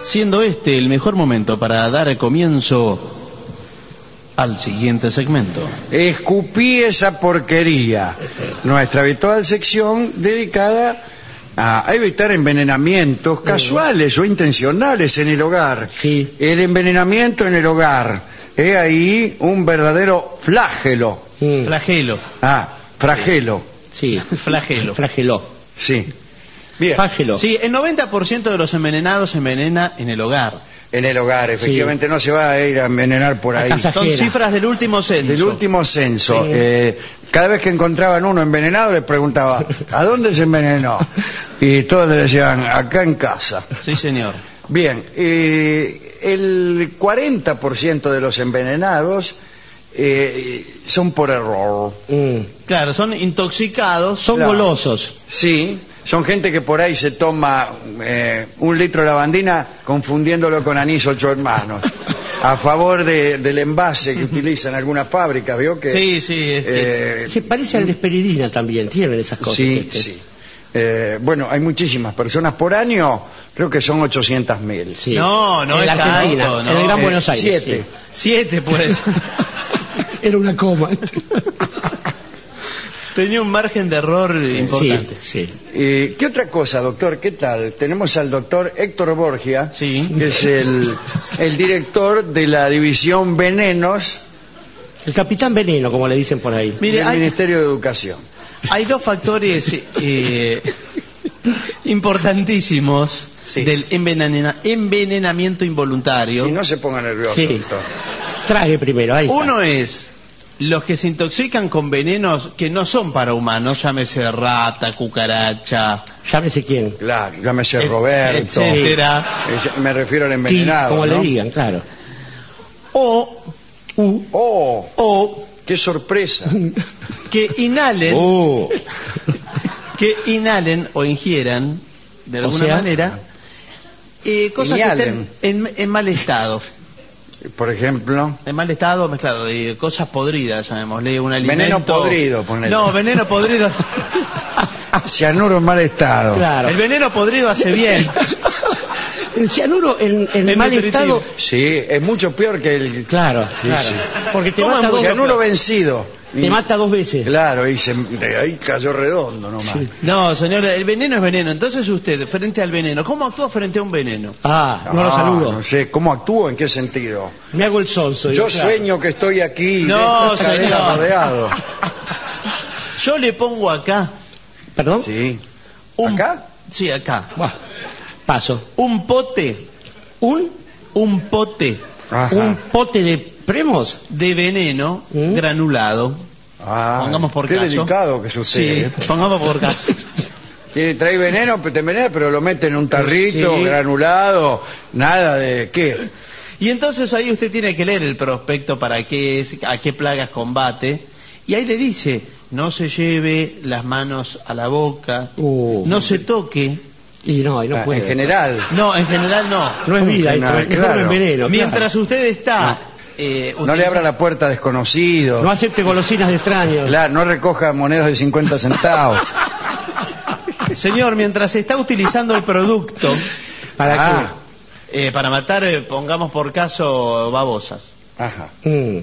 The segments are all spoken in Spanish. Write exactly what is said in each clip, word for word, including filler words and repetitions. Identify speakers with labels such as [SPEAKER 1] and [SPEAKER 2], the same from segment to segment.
[SPEAKER 1] siendo este el mejor momento para dar comienzo al siguiente segmento.
[SPEAKER 2] Escupí esa porquería, nuestra habitual sección dedicada a evitar envenenamientos casuales o intencionales en el hogar.
[SPEAKER 3] Sí.
[SPEAKER 2] El envenenamiento en el hogar es ahí un verdadero flagelo.
[SPEAKER 3] Mm.
[SPEAKER 1] Flagelo.
[SPEAKER 2] Ah, flagelo.
[SPEAKER 3] Sí.
[SPEAKER 1] Flagelo.
[SPEAKER 3] Flagelo.
[SPEAKER 2] Sí. Bien.
[SPEAKER 3] Flagelo.
[SPEAKER 1] Sí, el noventa por ciento de los envenenados se envenena en el hogar.
[SPEAKER 2] En el hogar, efectivamente,
[SPEAKER 3] Sí.
[SPEAKER 2] no se va a ir a envenenar por
[SPEAKER 3] A
[SPEAKER 2] ahí.
[SPEAKER 3] casa
[SPEAKER 1] Son
[SPEAKER 3] ajena.
[SPEAKER 1] cifras del último censo.
[SPEAKER 2] Del último censo.
[SPEAKER 3] Sí.
[SPEAKER 2] eh, cada vez que encontraban uno envenenado, les preguntaba, ¿a dónde se envenenó? Y todos le decían, acá en casa.
[SPEAKER 1] Sí, señor.
[SPEAKER 2] Bien, eh, el cuarenta por ciento de los envenenados eh, son por error.
[SPEAKER 3] Mm.
[SPEAKER 1] Claro, son intoxicados.
[SPEAKER 3] Son
[SPEAKER 2] Claro.
[SPEAKER 3] golosos.
[SPEAKER 2] Sí, son gente que por ahí se toma eh, un litro de lavandina confundiéndolo con anís ocho hermanos. A favor de, del envase que utilizan algunas fábricas, ¿vio? Que,
[SPEAKER 1] Sí, sí, es que
[SPEAKER 2] eh,
[SPEAKER 3] Se parece al desperidina también, tienen esas cosas.
[SPEAKER 2] sí,
[SPEAKER 3] este.
[SPEAKER 2] sí. Eh, bueno, hay muchísimas personas por año, creo que son ochocientas mil.
[SPEAKER 3] Sí.
[SPEAKER 1] No, no
[SPEAKER 3] en la
[SPEAKER 1] es
[SPEAKER 3] Argentina,
[SPEAKER 1] tanto, no.
[SPEAKER 3] en el Gran
[SPEAKER 2] Eh,
[SPEAKER 3] Buenos Aires.
[SPEAKER 2] siete.
[SPEAKER 1] Siete, pues.
[SPEAKER 3] sí. Era una coma.
[SPEAKER 1] Tenía un margen de error importante.
[SPEAKER 3] Sí, sí.
[SPEAKER 2] Eh, ¿Qué otra cosa, doctor? ¿Qué tal? Tenemos al doctor Héctor Borgia,
[SPEAKER 1] Sí.
[SPEAKER 2] que es el, el director de la división Venenos
[SPEAKER 3] El capitán veneno, como le dicen por ahí.
[SPEAKER 1] Mire,
[SPEAKER 2] del
[SPEAKER 1] hay,
[SPEAKER 2] Ministerio de Educación.
[SPEAKER 1] hay dos factores eh, importantísimos
[SPEAKER 2] Sí.
[SPEAKER 1] del envenena- envenenamiento involuntario.
[SPEAKER 2] Si no se ponga nervioso,
[SPEAKER 3] Sí.
[SPEAKER 2] doctor.
[SPEAKER 3] Trague primero, ahí está.
[SPEAKER 1] Uno es los que se intoxican con venenos que no son para humanos, llámese rata, cucaracha,
[SPEAKER 3] Llámese quién.
[SPEAKER 2] Claro, llámese
[SPEAKER 1] et-
[SPEAKER 2] Roberto.
[SPEAKER 1] etcétera.
[SPEAKER 2] Eh, Me refiero al
[SPEAKER 3] Sí,
[SPEAKER 2] envenenado,
[SPEAKER 3] como
[SPEAKER 2] ¿no?
[SPEAKER 3] le digan, claro.
[SPEAKER 1] O,
[SPEAKER 3] Uh,
[SPEAKER 2] ¡Oh!
[SPEAKER 1] o
[SPEAKER 2] ¡Qué sorpresa!
[SPEAKER 1] que inhalen,
[SPEAKER 3] oh.
[SPEAKER 1] que inhalen o ingieran de
[SPEAKER 3] O
[SPEAKER 1] alguna
[SPEAKER 3] sea,
[SPEAKER 1] manera eh, cosas
[SPEAKER 2] Inhalen.
[SPEAKER 1] que estén en, en mal estado.
[SPEAKER 2] Por ejemplo,
[SPEAKER 1] En mal estado mezclado de cosas podridas, llamémosle un alimento.
[SPEAKER 2] Veneno podrido, ponele.
[SPEAKER 1] No, veneno podrido.
[SPEAKER 2] cianuro en mal estado.
[SPEAKER 3] Claro.
[SPEAKER 1] El veneno podrido hace bien.
[SPEAKER 3] El cianuro en, en
[SPEAKER 1] Es
[SPEAKER 3] mal
[SPEAKER 1] nutritivo.
[SPEAKER 3] estado.
[SPEAKER 2] Sí, es mucho peor que el
[SPEAKER 3] Claro,
[SPEAKER 2] Sí,
[SPEAKER 3] claro.
[SPEAKER 2] sí.
[SPEAKER 3] Porque te
[SPEAKER 1] ¿Cómo
[SPEAKER 3] mata,
[SPEAKER 1] es
[SPEAKER 3] dos,
[SPEAKER 2] cianuro vencido.
[SPEAKER 3] te mata dos veces.
[SPEAKER 2] Claro, y se, de ahí cayó redondo nomás.
[SPEAKER 3] Sí.
[SPEAKER 1] No, señor, el veneno es veneno. Entonces usted, frente al veneno, ¿cómo actúa frente a un veneno?
[SPEAKER 3] Ah, no lo
[SPEAKER 2] Ah,
[SPEAKER 3] saludo.
[SPEAKER 2] No sé, ¿cómo actúo? ¿En qué sentido?
[SPEAKER 3] Me hago el sonso.
[SPEAKER 2] Yo
[SPEAKER 3] digo, claro.
[SPEAKER 2] sueño que estoy aquí,
[SPEAKER 1] No,
[SPEAKER 2] de esta cadena
[SPEAKER 1] señor.
[SPEAKER 2] rodeado.
[SPEAKER 1] Yo le pongo acá
[SPEAKER 3] ¿Perdón?
[SPEAKER 2] Sí.
[SPEAKER 1] un...
[SPEAKER 2] ¿Acá?
[SPEAKER 1] Sí, acá.
[SPEAKER 3] Buah, paso.
[SPEAKER 1] Un pote,
[SPEAKER 3] Un,
[SPEAKER 1] un pote
[SPEAKER 2] Ajá.
[SPEAKER 3] un pote de premos.
[SPEAKER 1] de veneno
[SPEAKER 3] ¿Mm?
[SPEAKER 1] granulado.
[SPEAKER 2] Ah,
[SPEAKER 1] Pongamos por
[SPEAKER 2] qué
[SPEAKER 1] caso.
[SPEAKER 2] delicado que es usted.
[SPEAKER 1] Sí,
[SPEAKER 2] ¿eh?
[SPEAKER 1] pongamos por caso.
[SPEAKER 2] Tiene- trae veneno, te envenena, pero lo mete en un tarrito
[SPEAKER 3] Sí.
[SPEAKER 2] granulado, nada de qué.
[SPEAKER 1] Y entonces ahí usted tiene que leer el prospecto para qué es, a qué plagas combate. Y ahí le dice, no se lleve las manos a la boca,
[SPEAKER 3] Uh.
[SPEAKER 1] no se toque.
[SPEAKER 3] Y no, y no
[SPEAKER 2] Ah,
[SPEAKER 3] puede.
[SPEAKER 2] en general.
[SPEAKER 1] No, en general no.
[SPEAKER 3] No es vida,
[SPEAKER 2] Claro,
[SPEAKER 3] esto, es
[SPEAKER 2] claro.
[SPEAKER 3] un veneno.
[SPEAKER 1] Mientras usted está... eh,
[SPEAKER 2] No le
[SPEAKER 1] utiliza-
[SPEAKER 2] abra la puerta a desconocidos.
[SPEAKER 3] No acepte golosinas de extraños.
[SPEAKER 2] Claro, no recoja monedas de cincuenta centavos.
[SPEAKER 1] Señor, mientras está utilizando el producto
[SPEAKER 3] ¿Para
[SPEAKER 2] Ah,
[SPEAKER 1] eh, para matar, eh, pongamos por caso, babosas.
[SPEAKER 2] Ajá.
[SPEAKER 3] qué? Mm.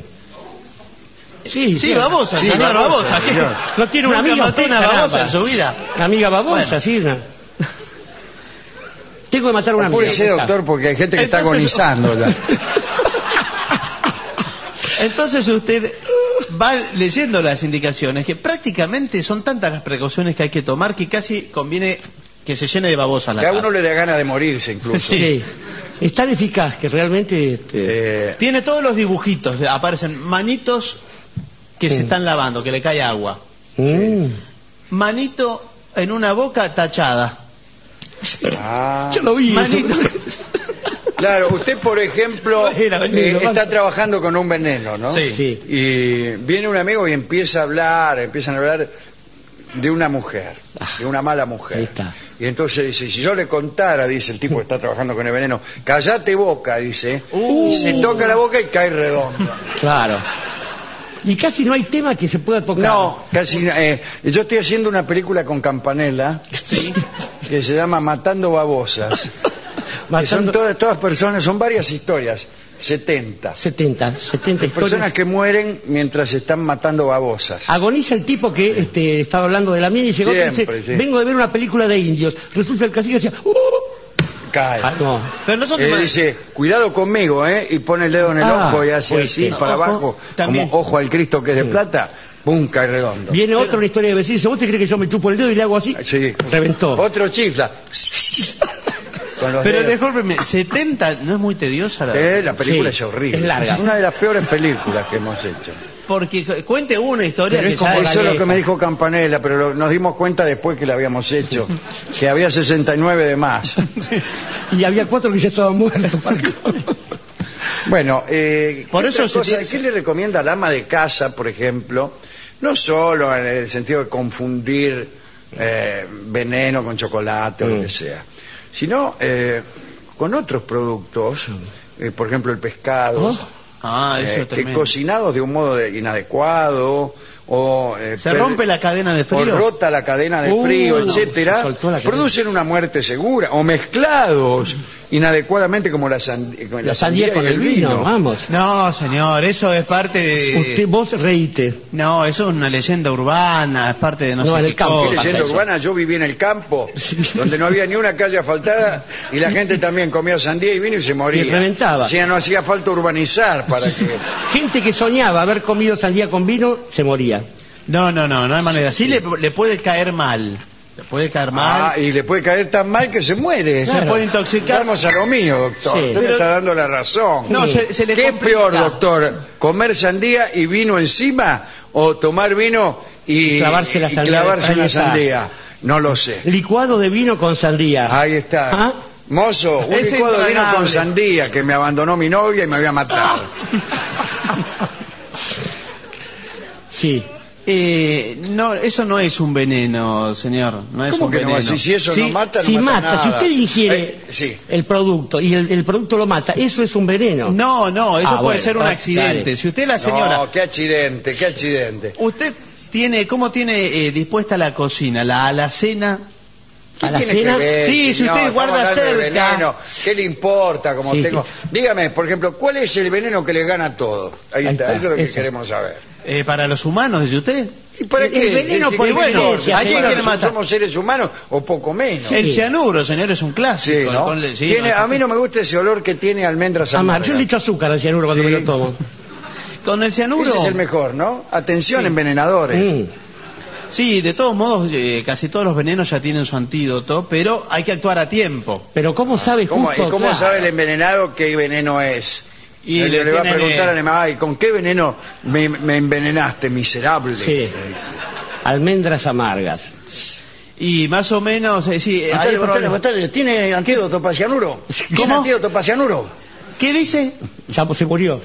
[SPEAKER 3] Sí,
[SPEAKER 1] Sí, babosas,
[SPEAKER 2] Sí,
[SPEAKER 1] señor,
[SPEAKER 2] babosas,
[SPEAKER 1] babosas. ¿qué?
[SPEAKER 2] señor.
[SPEAKER 3] No tiene una
[SPEAKER 1] ¿Nunca
[SPEAKER 3] amiga
[SPEAKER 1] mató
[SPEAKER 3] usted,
[SPEAKER 1] una babosa
[SPEAKER 3] caramba?
[SPEAKER 1] en su vida?
[SPEAKER 3] La amiga babosa,
[SPEAKER 1] Bueno.
[SPEAKER 3] sí. una- Tengo que matar a una amiga.
[SPEAKER 2] Apúrese, doctor, porque hay gente que está
[SPEAKER 1] Entonces-
[SPEAKER 2] agonizando ya.
[SPEAKER 1] Entonces usted va leyendo las indicaciones, que prácticamente son tantas las precauciones que hay que tomar que casi conviene que se llene de babosas la
[SPEAKER 2] Que a
[SPEAKER 1] casa.
[SPEAKER 2] uno le da ganas de morirse incluso.
[SPEAKER 3] Sí. Es tan eficaz que realmente. este,
[SPEAKER 2] Eh,
[SPEAKER 1] Tiene todos los dibujitos, de- aparecen manitos que se
[SPEAKER 3] Sí.
[SPEAKER 1] están lavando, que le cae agua.
[SPEAKER 3] mm.
[SPEAKER 1] Manito en una boca tachada.
[SPEAKER 2] ah.
[SPEAKER 3] Yo lo vi. eso.
[SPEAKER 1] Manito.
[SPEAKER 2] Claro, usted, por ejemplo,
[SPEAKER 1] Era veneno,
[SPEAKER 2] eh,
[SPEAKER 1] más-
[SPEAKER 2] está trabajando con un veneno, ¿no?
[SPEAKER 1] Sí.
[SPEAKER 3] Sí.
[SPEAKER 2] Y viene un amigo y empieza a hablar, empiezan a hablar de una mujer, de una mala mujer.
[SPEAKER 3] Ahí está.
[SPEAKER 2] Y entonces dice, si yo le contara, dice el tipo que está trabajando con el veneno, callate boca, dice,
[SPEAKER 1] Uh.
[SPEAKER 2] y se toca la boca y cae redondo.
[SPEAKER 3] Claro. Y casi no hay tema que se pueda tocar.
[SPEAKER 2] No, casi. eh, yo estoy haciendo una película con Campanella que se llama Matando Babosas. Que son todas, todas personas, son varias historias. setenta.
[SPEAKER 3] setenta, setenta historias.
[SPEAKER 2] Personas que mueren mientras están matando babosas.
[SPEAKER 3] Agoniza el tipo que este, estaba hablando de la mía y llegó y dice,
[SPEAKER 2] sí.
[SPEAKER 3] vengo de ver una película de indios. Resulta el cacique decía, ¡uh!
[SPEAKER 2] Cae.
[SPEAKER 3] Ah, no.
[SPEAKER 1] Pero nosotros
[SPEAKER 2] Eh, dice, cuidado conmigo, ¿eh? Y pone el dedo en el
[SPEAKER 3] Ah,
[SPEAKER 2] ojo y hace
[SPEAKER 3] pues
[SPEAKER 2] así
[SPEAKER 3] sí.
[SPEAKER 2] para
[SPEAKER 1] Ojo,
[SPEAKER 2] abajo,
[SPEAKER 1] también.
[SPEAKER 2] como ojo al Cristo que es de plata, pum, cae redondo.
[SPEAKER 3] Viene otro, una historia de vecinos. ¿Vos te crees que yo me chupo el dedo y le hago así?
[SPEAKER 2] Sí.
[SPEAKER 3] Reventó.
[SPEAKER 2] Otro chifla. Con los
[SPEAKER 1] Pero
[SPEAKER 2] dedos.
[SPEAKER 1] discúlpeme, setenta no es muy tediosa la
[SPEAKER 2] Eh, la película
[SPEAKER 3] Sí,
[SPEAKER 2] es horrible.
[SPEAKER 3] es larga.
[SPEAKER 2] una de las peores películas que hemos hecho.
[SPEAKER 1] Porque cu- cuente una historia
[SPEAKER 3] Pero
[SPEAKER 1] que
[SPEAKER 3] es como
[SPEAKER 1] ya
[SPEAKER 3] la
[SPEAKER 2] Eso es lo
[SPEAKER 3] de-
[SPEAKER 2] que me dijo Campanella, pero lo- nos dimos cuenta después que la habíamos hecho, que había sesenta y nueve de más.
[SPEAKER 3] Y había cuatro que ya estaban muertos.
[SPEAKER 2] Bueno, eh,
[SPEAKER 1] Por
[SPEAKER 2] ¿qué
[SPEAKER 1] eso
[SPEAKER 2] otra
[SPEAKER 1] se
[SPEAKER 2] cosa?
[SPEAKER 1] tiene-
[SPEAKER 2] ¿Qué le recomienda al ama de casa, por ejemplo? No solo en el sentido de confundir eh, veneno con chocolate o lo
[SPEAKER 3] Mm.
[SPEAKER 2] que sea, sino eh, con otros productos, eh, por ejemplo el pescado,
[SPEAKER 3] Oh.
[SPEAKER 1] Ah, eso
[SPEAKER 2] eh,
[SPEAKER 1] es
[SPEAKER 2] que
[SPEAKER 1] tremendo.
[SPEAKER 2] cocinados de un modo de- inadecuado o eh,
[SPEAKER 1] Se
[SPEAKER 2] per-
[SPEAKER 1] rompe la cadena de
[SPEAKER 2] o
[SPEAKER 1] frío.
[SPEAKER 2] rota la cadena de
[SPEAKER 3] Uh,
[SPEAKER 2] frío,
[SPEAKER 3] se
[SPEAKER 2] etcétera,
[SPEAKER 3] soltó la cadena.
[SPEAKER 2] producen una muerte segura o mezclados inadecuadamente como la, sand- con
[SPEAKER 3] La sandía con
[SPEAKER 2] y
[SPEAKER 3] el vino, vamos.
[SPEAKER 1] No, señor, eso es parte de...
[SPEAKER 3] Usted, vos reíte.
[SPEAKER 1] No, eso es una leyenda urbana, es parte de no,
[SPEAKER 3] No,
[SPEAKER 1] sé
[SPEAKER 3] en
[SPEAKER 1] qué
[SPEAKER 3] el campo.
[SPEAKER 2] ¿Qué
[SPEAKER 1] cosa.
[SPEAKER 2] leyenda
[SPEAKER 3] eso.
[SPEAKER 2] urbana? Yo viví en el campo,
[SPEAKER 3] Sí.
[SPEAKER 2] donde no había ni una calle asfaltada y la gente también comía sandía y vino y se moría.
[SPEAKER 3] Y reventaba.
[SPEAKER 2] O sea, no hacía falta urbanizar para que...
[SPEAKER 3] Gente que soñaba haber comido sandía con vino, se moría.
[SPEAKER 1] No, no, no, no hay manera. Sí le, le puede caer mal. Le puede caer mal.
[SPEAKER 2] Ah, y le puede caer tan mal que se muere.
[SPEAKER 1] Se puede intoxicar.
[SPEAKER 2] Vamos a lo mío, doctor.
[SPEAKER 3] Sí.
[SPEAKER 2] Usted me
[SPEAKER 1] Pero-
[SPEAKER 2] está dando la razón.
[SPEAKER 1] No, se- se le
[SPEAKER 2] ¿Qué es
[SPEAKER 1] complica.
[SPEAKER 2] peor, doctor? ¿Comer sandía y vino encima? ¿O tomar vino y,
[SPEAKER 3] Y clavarse la
[SPEAKER 2] y
[SPEAKER 3] sandía?
[SPEAKER 2] clavarse
[SPEAKER 3] Ahí
[SPEAKER 2] una
[SPEAKER 3] está.
[SPEAKER 2] sandía? No lo sé.
[SPEAKER 3] Licuado de vino con sandía.
[SPEAKER 2] Ahí está.
[SPEAKER 3] ¿Ah?
[SPEAKER 2] Mozo, un
[SPEAKER 1] Es
[SPEAKER 2] licuado de vino con
[SPEAKER 1] intragable.
[SPEAKER 2] sandía que me abandonó mi novia y me había matado.
[SPEAKER 3] Sí.
[SPEAKER 1] Eh, no, eso no es un veneno, señor. No es
[SPEAKER 2] ¿Cómo
[SPEAKER 1] un
[SPEAKER 2] que no?
[SPEAKER 1] veneno.
[SPEAKER 2] Si, si eso
[SPEAKER 1] Sí,
[SPEAKER 2] no mata, no
[SPEAKER 3] Si
[SPEAKER 2] mata,
[SPEAKER 3] mata, si
[SPEAKER 2] nada.
[SPEAKER 3] usted ingiere
[SPEAKER 2] Eh, sí.
[SPEAKER 3] el producto y el, el producto lo mata, eso es un veneno.
[SPEAKER 1] No, no, eso
[SPEAKER 3] Ah,
[SPEAKER 1] puede
[SPEAKER 3] bueno,
[SPEAKER 1] ser un
[SPEAKER 3] ah,
[SPEAKER 1] accidente.
[SPEAKER 3] dale.
[SPEAKER 1] Si usted, la señora,
[SPEAKER 2] No, qué accidente, qué accidente.
[SPEAKER 1] usted tiene, ¿cómo tiene eh, dispuesta la cocina? La alacena.
[SPEAKER 2] ¿Qué
[SPEAKER 3] ¿A la
[SPEAKER 2] tiene
[SPEAKER 3] cena?
[SPEAKER 2] que ver,
[SPEAKER 1] Sí, si
[SPEAKER 2] señor?
[SPEAKER 1] usted
[SPEAKER 2] Estamos
[SPEAKER 1] guarda
[SPEAKER 2] hablando de
[SPEAKER 1] cerca.
[SPEAKER 2] veneno. ¿Qué le importa? Como
[SPEAKER 3] Sí,
[SPEAKER 2] tengo... Dígame, por ejemplo, ¿cuál es el veneno que le gana a todo? Ahí,
[SPEAKER 3] Ahí
[SPEAKER 2] está,
[SPEAKER 3] está,
[SPEAKER 2] eso es lo que
[SPEAKER 3] eso.
[SPEAKER 2] queremos saber.
[SPEAKER 1] Eh, para los humanos, dice usted.
[SPEAKER 2] ¿Y para
[SPEAKER 3] El-
[SPEAKER 2] qué?
[SPEAKER 3] el veneno
[SPEAKER 2] ¿Qué-
[SPEAKER 3] por
[SPEAKER 2] qué-
[SPEAKER 1] bueno,
[SPEAKER 3] excelencia,
[SPEAKER 1] ¿a quién
[SPEAKER 3] señor.
[SPEAKER 1] quiere
[SPEAKER 2] ¿Somos-
[SPEAKER 1] matar?
[SPEAKER 2] ¿Somos seres humanos o poco menos?
[SPEAKER 1] El cianuro, señor, es un clásico.
[SPEAKER 2] Sí, ¿no?
[SPEAKER 1] Ponle- sí,
[SPEAKER 2] Tiene-
[SPEAKER 1] no,
[SPEAKER 2] a mí no me gusta ese olor que tiene almendras
[SPEAKER 3] Amar,
[SPEAKER 2] amargas.
[SPEAKER 3] yo le echo azúcar al cianuro cuando
[SPEAKER 2] Sí.
[SPEAKER 3] me lo tomo.
[SPEAKER 1] Con el cianuro.
[SPEAKER 2] Ese es el mejor, ¿no? Atención,
[SPEAKER 1] Sí.
[SPEAKER 2] envenenadores.
[SPEAKER 3] Mm.
[SPEAKER 1] Sí, de todos modos, eh, casi todos los venenos ya tienen su antídoto, pero hay que actuar a tiempo.
[SPEAKER 3] Pero ¿cómo sabe
[SPEAKER 2] ¿Cómo,
[SPEAKER 3] justo?
[SPEAKER 2] ¿Y cómo
[SPEAKER 3] Claro.
[SPEAKER 2] sabe el envenenado qué veneno es?
[SPEAKER 1] Y
[SPEAKER 2] le,
[SPEAKER 1] le
[SPEAKER 2] le va a
[SPEAKER 1] tienen,
[SPEAKER 2] preguntar
[SPEAKER 1] eh,
[SPEAKER 2] al animal, "Ay, ¿con qué veneno me, me envenenaste, miserable?"
[SPEAKER 3] Sí. Almendras amargas.
[SPEAKER 1] Y más o menos, eh, sí, eh, hay
[SPEAKER 2] Bastante,
[SPEAKER 1] problemas.
[SPEAKER 2] bastante. ¿Tiene antídoto para cianuro? ¿Tiene
[SPEAKER 1] ¿Cómo?
[SPEAKER 2] antídoto para cianuro?
[SPEAKER 1] ¿Qué dice?
[SPEAKER 3] Ya se murió.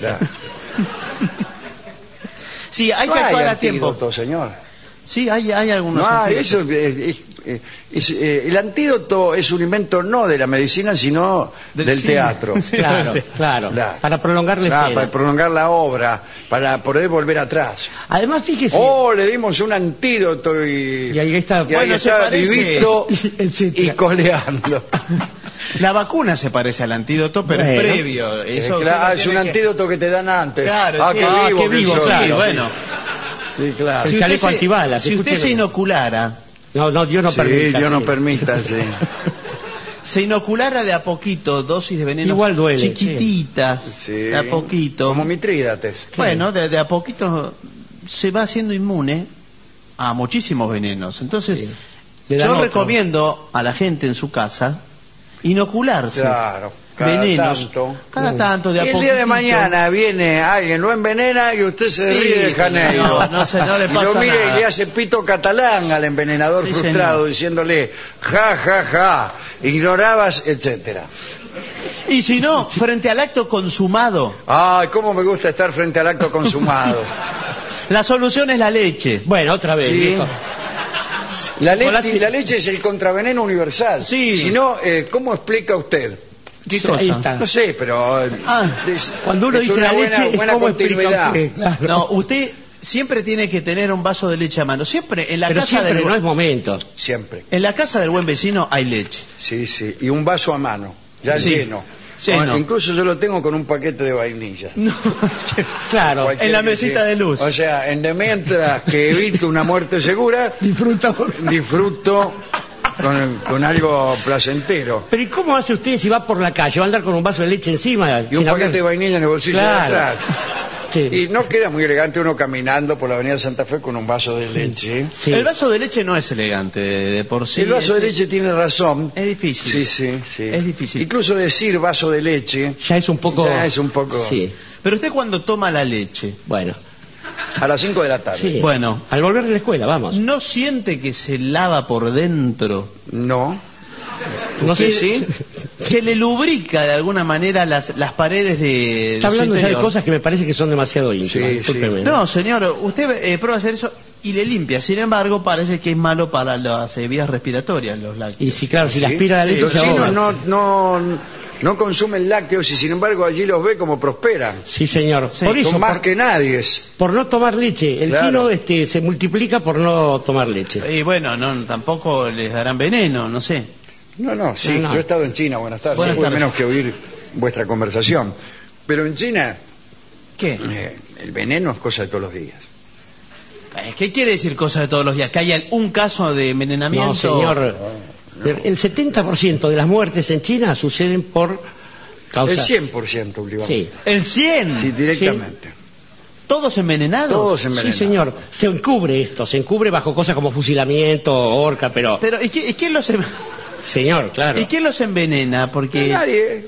[SPEAKER 1] Sí, hay
[SPEAKER 2] No
[SPEAKER 1] que
[SPEAKER 2] hay
[SPEAKER 1] actuar a tiempo.
[SPEAKER 2] antídoto, señor.
[SPEAKER 1] Sí, hay, hay algunos.
[SPEAKER 2] No hay,
[SPEAKER 1] antídotos.
[SPEAKER 2] eso es- es- es- es- eh, el antídoto es un invento no de la medicina, sino
[SPEAKER 1] Del
[SPEAKER 2] del,
[SPEAKER 1] cine.
[SPEAKER 2] teatro.
[SPEAKER 1] Sí.
[SPEAKER 3] Claro, claro.
[SPEAKER 2] Claro.
[SPEAKER 3] Para prolongar la
[SPEAKER 2] Ah,
[SPEAKER 3] escena.
[SPEAKER 2] para prolongar la obra, para poder volver atrás.
[SPEAKER 3] Además, fíjese.
[SPEAKER 2] Oh, le dimos un antídoto y,
[SPEAKER 3] Y ahí está.
[SPEAKER 2] y ahí
[SPEAKER 1] Bueno, se
[SPEAKER 2] está
[SPEAKER 1] parece.
[SPEAKER 2] vivito
[SPEAKER 3] Etcétera.
[SPEAKER 2] y coleando.
[SPEAKER 1] La vacuna se parece al antídoto, pero
[SPEAKER 3] Bueno.
[SPEAKER 1] es previo.
[SPEAKER 2] Eh,
[SPEAKER 1] Eso
[SPEAKER 2] claro,
[SPEAKER 1] uno
[SPEAKER 2] es un
[SPEAKER 1] tiene que-
[SPEAKER 2] antídoto que te dan antes.
[SPEAKER 1] Claro,
[SPEAKER 2] ah,
[SPEAKER 1] sí.
[SPEAKER 2] qué
[SPEAKER 1] Ah,
[SPEAKER 2] vivo,
[SPEAKER 3] qué
[SPEAKER 2] que
[SPEAKER 3] vivo,
[SPEAKER 2] soy.
[SPEAKER 3] claro,
[SPEAKER 1] Sí,
[SPEAKER 3] sí.
[SPEAKER 1] bueno.
[SPEAKER 2] Sí, claro.
[SPEAKER 3] El
[SPEAKER 1] Si
[SPEAKER 3] chaleco
[SPEAKER 1] usted, se,
[SPEAKER 3] antibalas,
[SPEAKER 1] si usted
[SPEAKER 3] escúcheme.
[SPEAKER 1] se inoculara,
[SPEAKER 3] No, no, Dios no
[SPEAKER 2] Sí,
[SPEAKER 3] permita.
[SPEAKER 2] Dios no
[SPEAKER 3] sí.
[SPEAKER 2] permita, sí.
[SPEAKER 1] se inoculara de a poquito dosis de veneno
[SPEAKER 3] Igual duele,
[SPEAKER 1] chiquititas,
[SPEAKER 2] Sí.
[SPEAKER 1] de a poquito.
[SPEAKER 2] Como Mitrídates.
[SPEAKER 1] Bueno, de, de a poquito se va haciendo inmune a muchísimos venenos. Entonces,
[SPEAKER 3] Sí. Le dan
[SPEAKER 1] yo
[SPEAKER 3] otro.
[SPEAKER 1] recomiendo a la gente en su casa inocularse
[SPEAKER 2] Claro, cada
[SPEAKER 1] venenos
[SPEAKER 2] tanto.
[SPEAKER 1] cada tanto de a
[SPEAKER 2] Y el
[SPEAKER 1] poquitito.
[SPEAKER 2] día de mañana viene alguien, lo envenena y usted se
[SPEAKER 1] Sí,
[SPEAKER 2] ríe de Janeiro.
[SPEAKER 1] no, no se- no le
[SPEAKER 2] y
[SPEAKER 1] pasa
[SPEAKER 2] lo mire
[SPEAKER 1] nada.
[SPEAKER 2] y le hace pito catalán al envenenador
[SPEAKER 1] Sí,
[SPEAKER 2] frustrado
[SPEAKER 1] señor.
[SPEAKER 2] diciéndole ja, ja, ja, ignorabas, etcétera.
[SPEAKER 1] Y si no, frente al acto consumado,
[SPEAKER 2] Ay, cómo me gusta estar frente al acto consumado.
[SPEAKER 1] la solución es la leche.
[SPEAKER 3] Bueno, otra vez.
[SPEAKER 2] Sí.
[SPEAKER 3] viejo.
[SPEAKER 2] La
[SPEAKER 1] Con
[SPEAKER 2] leche, la leche es el contraveneno universal.
[SPEAKER 1] Sí.
[SPEAKER 2] Si no, eh, ¿cómo explica usted?
[SPEAKER 1] ¿Qué
[SPEAKER 3] Sí,
[SPEAKER 1] cosa?
[SPEAKER 3] ahí está.
[SPEAKER 2] No sé, pero... eh,
[SPEAKER 1] Ah,
[SPEAKER 2] es-
[SPEAKER 3] Cuando uno
[SPEAKER 2] es
[SPEAKER 3] dice
[SPEAKER 2] una
[SPEAKER 3] la
[SPEAKER 2] buena,
[SPEAKER 3] leche,
[SPEAKER 2] buena
[SPEAKER 3] ¿cómo explica
[SPEAKER 2] continuidad.
[SPEAKER 3] usted? Claro.
[SPEAKER 1] No, usted siempre tiene que tener un vaso de leche a mano. Siempre en la
[SPEAKER 3] Pero
[SPEAKER 1] casa
[SPEAKER 3] siempre
[SPEAKER 1] del
[SPEAKER 3] no es momento.
[SPEAKER 2] Siempre.
[SPEAKER 1] en la casa del buen vecino hay leche.
[SPEAKER 2] Sí, sí. Y un vaso a mano. ya
[SPEAKER 1] Sí.
[SPEAKER 2] lleno.
[SPEAKER 1] Lleno.
[SPEAKER 2] O- incluso yo lo tengo con un paquete de vainilla.
[SPEAKER 1] No,
[SPEAKER 3] Claro,
[SPEAKER 2] Cualquier
[SPEAKER 1] en la
[SPEAKER 2] que
[SPEAKER 1] mesita
[SPEAKER 2] sea.
[SPEAKER 1] de luz.
[SPEAKER 2] O sea, en de mientras que evito una muerte segura,
[SPEAKER 3] disfruta.
[SPEAKER 2] disfruto con, con algo placentero.
[SPEAKER 3] Pero ¿y cómo hace usted si va por la calle? ¿Va a andar con un vaso de leche encima?
[SPEAKER 2] Y un
[SPEAKER 3] sin hablar?
[SPEAKER 2] paquete de vainilla en el bolsillo
[SPEAKER 3] Claro.
[SPEAKER 2] de atrás.
[SPEAKER 3] Sí.
[SPEAKER 2] Y no queda muy elegante uno caminando por la avenida Santa Fe con un vaso de leche.
[SPEAKER 3] Sí.
[SPEAKER 1] El vaso de leche no es elegante de, de por sí.
[SPEAKER 2] El vaso
[SPEAKER 1] es,
[SPEAKER 2] de leche tiene razón.
[SPEAKER 1] es difícil.
[SPEAKER 2] Sí, sí, sí.
[SPEAKER 1] Es difícil.
[SPEAKER 2] Incluso decir vaso de leche
[SPEAKER 3] Ya es un poco...
[SPEAKER 2] ya es un poco...
[SPEAKER 3] Sí,
[SPEAKER 1] Pero usted cuando toma la leche,
[SPEAKER 3] bueno.
[SPEAKER 2] A las cinco de la tarde.
[SPEAKER 3] Sí.
[SPEAKER 1] Bueno.
[SPEAKER 3] Al volver de la escuela, vamos.
[SPEAKER 1] ¿no siente que se lava por dentro?
[SPEAKER 2] No.
[SPEAKER 3] No sé
[SPEAKER 1] que,
[SPEAKER 3] si...
[SPEAKER 1] que le lubrica de alguna manera las, las paredes de,
[SPEAKER 3] Está
[SPEAKER 1] de su
[SPEAKER 3] hablando ya de
[SPEAKER 1] interior.
[SPEAKER 3] cosas que me parece que son demasiado íntimas.
[SPEAKER 2] Sí,
[SPEAKER 3] discúlpeme.
[SPEAKER 1] No, señor, usted eh, prueba a hacer eso y le limpia. Sin embargo, parece que es malo para las eh, vías respiratorias, los lácteos.
[SPEAKER 3] Y si, claro, si
[SPEAKER 2] Sí.
[SPEAKER 3] le aspira la leche
[SPEAKER 2] Los
[SPEAKER 3] se ahoga.
[SPEAKER 2] chinos no, no, no consumen lácteos y sin embargo allí los ve como prosperan.
[SPEAKER 3] Sí, señor.
[SPEAKER 1] Sí,
[SPEAKER 3] por eso,
[SPEAKER 2] Son más
[SPEAKER 3] por,
[SPEAKER 2] que nadie.
[SPEAKER 3] por no tomar leche. El
[SPEAKER 2] Claro.
[SPEAKER 3] chino este, se multiplica por no tomar leche.
[SPEAKER 1] Y bueno, no, tampoco les darán veneno, no sé.
[SPEAKER 2] No, no, sí.
[SPEAKER 3] No, no.
[SPEAKER 2] Yo he estado en China, buenas tardes.
[SPEAKER 1] Buenas
[SPEAKER 2] No pude
[SPEAKER 1] tardes.
[SPEAKER 2] menos que oír vuestra conversación. Pero en China
[SPEAKER 1] ¿Qué?
[SPEAKER 2] eh, el veneno es cosa de todos los días.
[SPEAKER 1] Eh, ¿Qué quiere decir cosa de todos los días? ¿Que haya un caso de envenenamiento?
[SPEAKER 3] No, señor. El setenta por ciento de las muertes en China suceden por causa...
[SPEAKER 2] El cien por ciento últimamente.
[SPEAKER 3] Sí.
[SPEAKER 1] ¿El cien?
[SPEAKER 2] Sí, directamente.
[SPEAKER 1] ¿Todos envenenados?
[SPEAKER 2] Todos
[SPEAKER 3] Sí,
[SPEAKER 2] envenenados.
[SPEAKER 3] señor. Se encubre esto, se encubre bajo cosas como fusilamiento, horca, pero...
[SPEAKER 1] Pero, ¿y, qui- y quién los, en-
[SPEAKER 3] Señor, claro.
[SPEAKER 1] ¿y quién los envenena? Porque...
[SPEAKER 2] Nadie.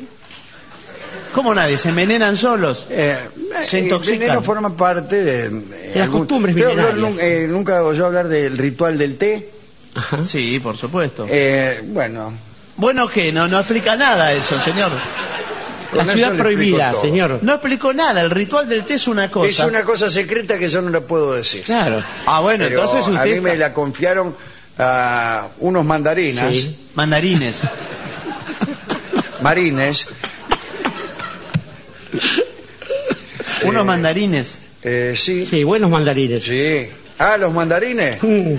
[SPEAKER 1] ¿Cómo nadie? ¿Se envenenan solos?
[SPEAKER 2] Eh,
[SPEAKER 1] Se
[SPEAKER 2] el
[SPEAKER 1] intoxican.
[SPEAKER 2] veneno forma parte de, de
[SPEAKER 3] las costumbres
[SPEAKER 2] Creo que
[SPEAKER 3] milenarias.
[SPEAKER 2] nun- eh, nunca oyó hablar del ritual del té.
[SPEAKER 3] Ajá.
[SPEAKER 1] Sí, por supuesto.
[SPEAKER 2] Eh, bueno,
[SPEAKER 1] Bueno, ¿qué? No, no explica nada eso, señor.
[SPEAKER 2] con
[SPEAKER 3] La
[SPEAKER 2] eso
[SPEAKER 3] ciudad
[SPEAKER 2] le
[SPEAKER 3] prohibida,
[SPEAKER 2] explico todo.
[SPEAKER 3] señor.
[SPEAKER 1] No explicó nada. El ritual del té es una cosa.
[SPEAKER 2] Es una cosa secreta que yo no la puedo decir.
[SPEAKER 3] Claro.
[SPEAKER 1] Ah, bueno,
[SPEAKER 2] Pero
[SPEAKER 1] entonces
[SPEAKER 2] a
[SPEAKER 1] usted...
[SPEAKER 2] mí me la confiaron a unos mandarinas,
[SPEAKER 3] Sí.
[SPEAKER 1] Mandarines.
[SPEAKER 2] marines.
[SPEAKER 1] Unos mandarines.
[SPEAKER 2] Eh, sí, sí,
[SPEAKER 3] Sí, buenos mandarines.
[SPEAKER 2] Ah, los mandarines.
[SPEAKER 3] Mm.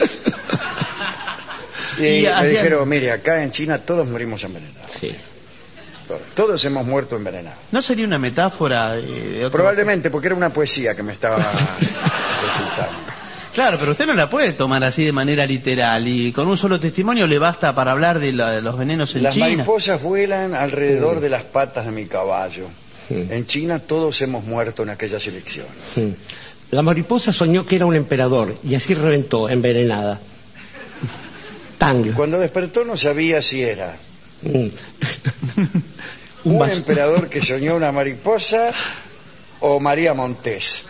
[SPEAKER 2] Y,
[SPEAKER 1] Y
[SPEAKER 2] me
[SPEAKER 1] hacían-
[SPEAKER 2] dijeron, mire, acá en China todos morimos envenenados.
[SPEAKER 3] Sí.
[SPEAKER 2] Todos, todos hemos muerto envenenados.
[SPEAKER 1] ¿No sería una metáfora eh, de otro...
[SPEAKER 2] Probablemente porque era una poesía que me estaba recitando.
[SPEAKER 1] Claro, pero usted no la puede tomar así de manera literal y con un solo testimonio le basta para hablar de, la- de los venenos en
[SPEAKER 2] Las
[SPEAKER 1] China.
[SPEAKER 2] mariposas vuelan alrededor de las patas de mi caballo.
[SPEAKER 3] Sí.
[SPEAKER 2] En China todos hemos muerto en aquellas elecciones.
[SPEAKER 3] Mm. La mariposa soñó que era un emperador y así reventó, envenenada. Tang.
[SPEAKER 2] Cuando despertó no sabía si era
[SPEAKER 3] Mm. Un
[SPEAKER 2] un
[SPEAKER 3] vaso-
[SPEAKER 2] emperador que soñó una mariposa o María Montés.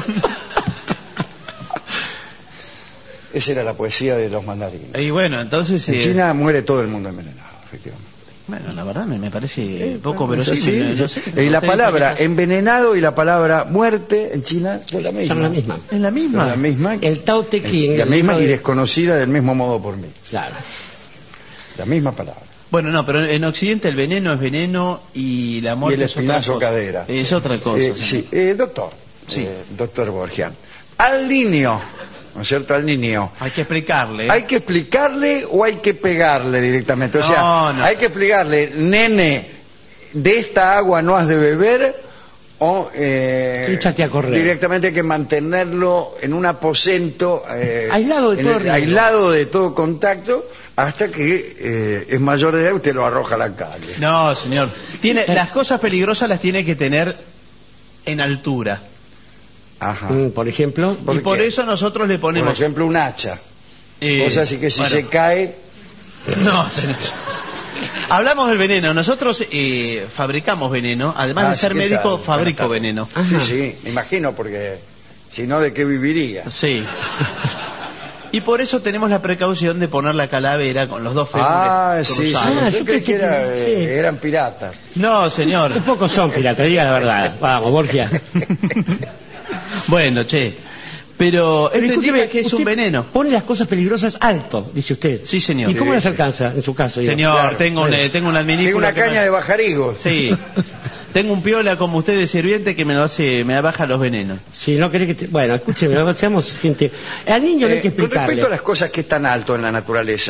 [SPEAKER 2] Esa era la poesía de los mandarines.
[SPEAKER 1] Y bueno, entonces...
[SPEAKER 2] En
[SPEAKER 1] eh,
[SPEAKER 2] China muere todo el mundo envenenado, efectivamente.
[SPEAKER 1] Bueno, la verdad me, me parece poco
[SPEAKER 2] Bueno,
[SPEAKER 1] verosímil.
[SPEAKER 2] sí,
[SPEAKER 1] no
[SPEAKER 2] sí.
[SPEAKER 1] sé,
[SPEAKER 2] Y la
[SPEAKER 1] usted dice
[SPEAKER 2] palabra
[SPEAKER 1] que es-
[SPEAKER 2] envenenado y la palabra muerte en China son la misma.
[SPEAKER 3] Son la misma.
[SPEAKER 1] es la misma.
[SPEAKER 2] Son la misma.
[SPEAKER 3] El Tao Te Ching.
[SPEAKER 2] La
[SPEAKER 3] el
[SPEAKER 2] misma
[SPEAKER 3] libro
[SPEAKER 2] y
[SPEAKER 3] de-
[SPEAKER 2] desconocida del mismo modo por mí.
[SPEAKER 3] Claro.
[SPEAKER 2] La misma palabra.
[SPEAKER 1] Bueno, no, pero en Occidente el veneno es veneno y la
[SPEAKER 2] Y
[SPEAKER 1] muerte
[SPEAKER 2] el
[SPEAKER 1] es otra
[SPEAKER 2] espinazo
[SPEAKER 1] cosa.
[SPEAKER 2] cadera.
[SPEAKER 1] Es otra cosa.
[SPEAKER 2] Eh,
[SPEAKER 1] señor.
[SPEAKER 2] sí, eh, doctor.
[SPEAKER 1] Sí.
[SPEAKER 2] eh, doctor Borgia. Al niño, ¿no es cierto? Al niño.
[SPEAKER 1] Hay que explicarle. ¿eh?
[SPEAKER 2] ¿Hay que explicarle o hay que pegarle directamente? O
[SPEAKER 1] No,
[SPEAKER 2] sea,
[SPEAKER 1] no.
[SPEAKER 2] hay que explicarle, nene, de esta agua no has de beber o eh,
[SPEAKER 3] Échate a correr.
[SPEAKER 2] directamente hay que mantenerlo en un aposento eh,
[SPEAKER 3] Aislado de
[SPEAKER 2] en
[SPEAKER 3] todo
[SPEAKER 2] el-
[SPEAKER 3] riesgo.
[SPEAKER 2] aislado de todo contacto hasta que eh, es mayor de edad y usted lo arroja a la calle.
[SPEAKER 1] No, señor. Tiene, las cosas peligrosas las tiene que tener en altura.
[SPEAKER 2] Ajá.
[SPEAKER 3] Mm, por ejemplo,
[SPEAKER 2] ¿Por
[SPEAKER 1] y por
[SPEAKER 2] qué?
[SPEAKER 1] eso nosotros le
[SPEAKER 2] Por
[SPEAKER 1] ponemos...
[SPEAKER 2] ejemplo, un hacha.
[SPEAKER 1] eh,
[SPEAKER 2] O sea, así que si
[SPEAKER 1] bueno,
[SPEAKER 2] se cae,
[SPEAKER 1] No, señor. Hablamos del veneno. Nosotros eh, fabricamos veneno. Además
[SPEAKER 2] Ah,
[SPEAKER 1] de
[SPEAKER 2] sí,
[SPEAKER 1] ser
[SPEAKER 2] ¿qué
[SPEAKER 1] médico,
[SPEAKER 2] tal?
[SPEAKER 1] fabrico
[SPEAKER 2] Buenas
[SPEAKER 1] veneno.
[SPEAKER 3] Ajá.
[SPEAKER 2] sí, sí, me imagino, porque si no, ¿de qué viviría?
[SPEAKER 1] Sí. Y por eso tenemos la precaución de poner la calavera con los dos fémures
[SPEAKER 2] Ah, sí, sí.
[SPEAKER 1] cruzados.
[SPEAKER 3] Ah,
[SPEAKER 2] Yo
[SPEAKER 3] yo
[SPEAKER 2] creí
[SPEAKER 3] pensé
[SPEAKER 2] que era,
[SPEAKER 3] que- sí.
[SPEAKER 2] eh, eran piratas.
[SPEAKER 1] No, señor.
[SPEAKER 3] un poco son piratas, diga la verdad. Vamos, Borgia.
[SPEAKER 1] Bueno, che. Pero esto
[SPEAKER 3] Pero
[SPEAKER 1] indica
[SPEAKER 3] escúcheme,
[SPEAKER 1] que es un
[SPEAKER 3] usted
[SPEAKER 1] veneno.
[SPEAKER 3] Pone las cosas peligrosas alto, dice usted.
[SPEAKER 1] Sí, señor.
[SPEAKER 3] ¿Y cómo
[SPEAKER 2] Sí,
[SPEAKER 3] las
[SPEAKER 2] sí.
[SPEAKER 3] alcanza en su caso? digo?
[SPEAKER 1] Señor,
[SPEAKER 2] Claro.
[SPEAKER 1] tengo, un, eh, tengo un
[SPEAKER 2] Tengo
[SPEAKER 1] adminículo
[SPEAKER 2] una
[SPEAKER 1] que
[SPEAKER 2] caña
[SPEAKER 1] me-
[SPEAKER 2] de bajarigos.
[SPEAKER 1] Sí. Tengo un piola como usted de sirviente que me lo hace, me baja los venenos.
[SPEAKER 3] Si no querés que te... Bueno, escúcheme, seamos gente... Al niño no hay que
[SPEAKER 2] Eh, con
[SPEAKER 3] explicarle.
[SPEAKER 2] respecto a las cosas que están alto en la naturaleza,